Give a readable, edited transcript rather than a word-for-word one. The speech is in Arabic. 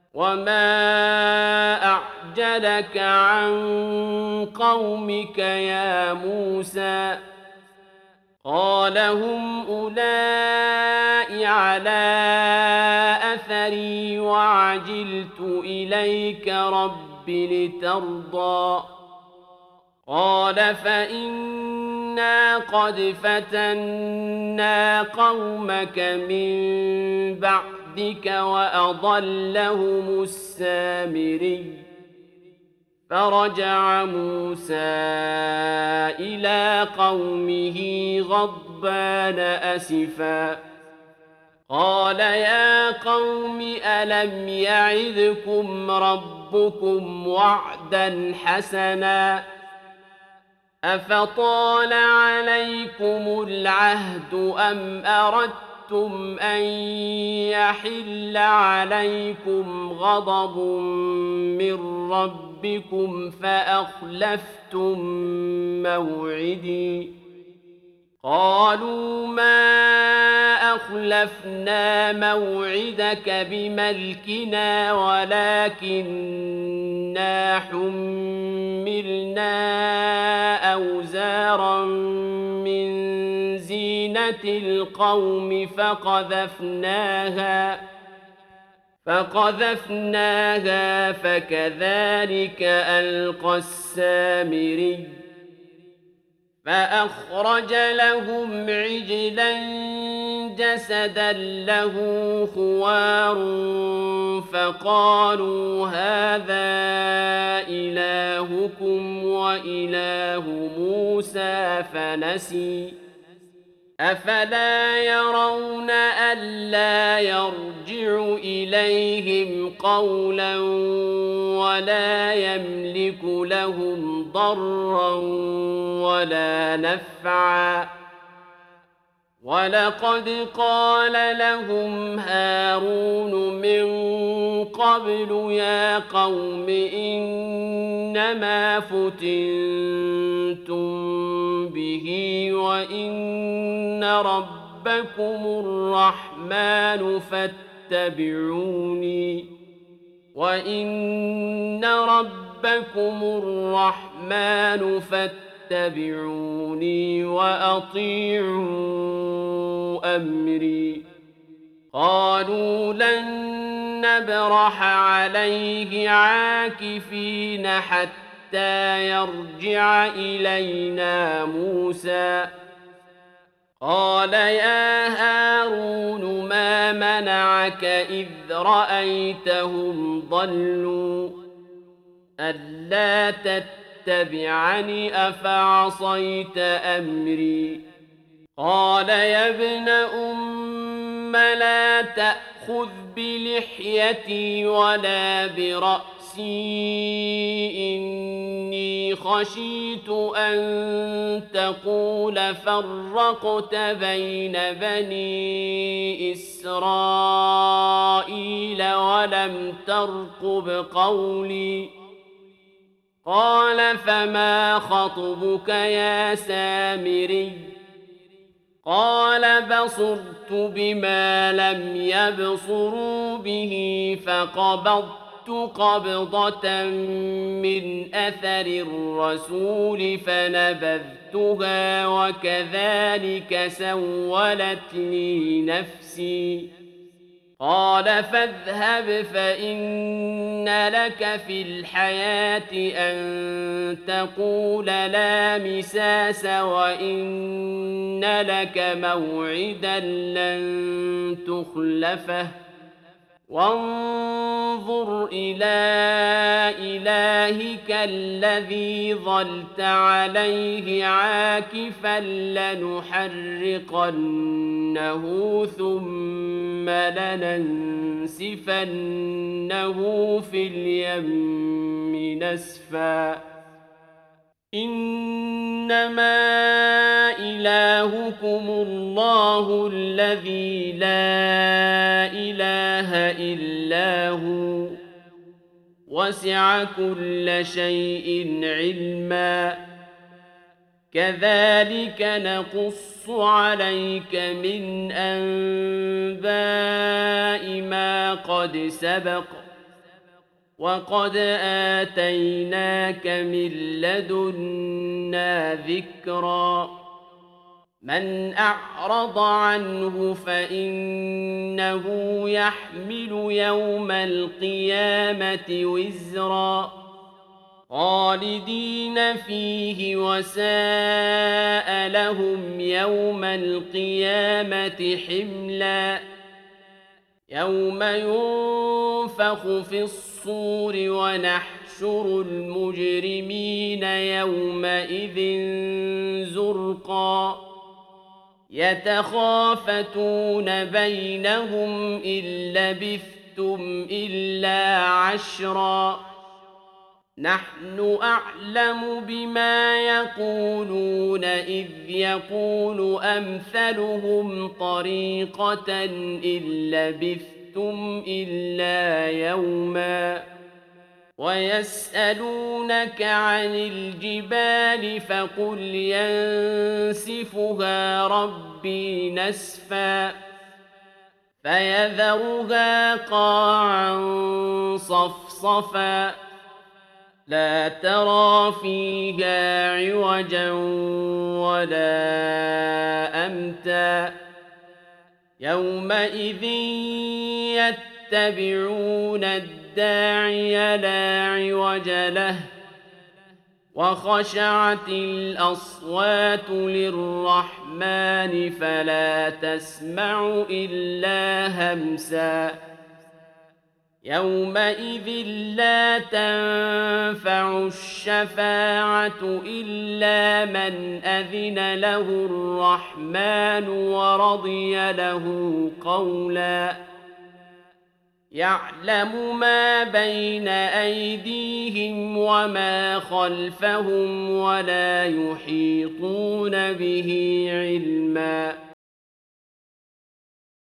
وما أعجلك عن قومك يا موسى قال هم أولئك على أثري وعجلت إليك رب لترضى قال فإنا قد فتنا قومك من بعدك وأضلهم السامري فرجع موسى إلى قومه غضبان أسفا قال يا قوم ألم يعظكم ربكم وعدا حسنا أفطال عليكم العهد أم أردتم أن يحل عليكم غضب من ربكم فأخلفتم موعدي قالوا ما أخلفنا موعدك بملكنا ولكننا حملنا أوزارا من زينة القوم فقذفناها فكذلك ألقى السامري فأخرج لهم عجلا جسدا له خوار فقالوا هذا إلهكم وإله موسى فنسي أفلا يرون ألا يرجع إليهم قولا ولا يملك لهم ضرا ولا نفعا ولقد قال لهم هارون من قبل يا قوم إنما فتنتم به وإن ربكم الرحمن فاتبعوني وأطيعوا أمري قالوا لن نبرح عليه عاكفين حتى يرجع إلينا موسى قال يا هارون ما منعك إذ رأيتهم ضلوا ألا تتبعني أفعصيت أمري قال يا ابن أم لا تأخذ بلحيتي ولا برأسي إني خشيت أن تقول فرقت بين بني إسرائيل ولم ترقب قولي قال فما خطبك يا سامري قال بصرت بما لم يبصروا به فقبضت قبضة من أثر الرسول فنبذتها وكذلك سولت لي نفسي قال فاذهب فإن لك في الحياة أن تقول لا مساس وإن لك موعدا لن تخلفه وانظر إلى إلهك الذي ظلت عليه عاكفا لنحرقنه ثم لننسفنه في اليم نسفا إنما إلهكم الله الذي لا إله إلا هو وسع كل شيء علما كذلك نقص عليك من أنباء ما قد سبق وقد آتيناك من لدنا ذكرا من أعرض عنه فإنه يحمل يوم القيامة وزرا خالدين فيه وساء لهم يوم القيامة حملا يوم ينفخ في الصور ونحشر المجرمين يومئذ زرقا يتخافتون بينهم إن لبثتم إلا عشرا نحن أعلم بما يقولون إذ يقول أمثلهم طريقة إن لبثتم إلا يوما ويسألونك عن الجبال فقل ينسفها ربي نسفا فيذرها قاعا صفصفا لا ترى فيها عوجا ولا أمتا يومئذ يتبعون الداعي لا عوج له وخشعت الأصوات للرحمن فلا تسمع إلا همسا يومئذ لا تنفع الشفاعة إلا من أذن له الرحمن ورضي له قولا يعلم ما بين أيديهم وما خلفهم ولا يحيطون به علما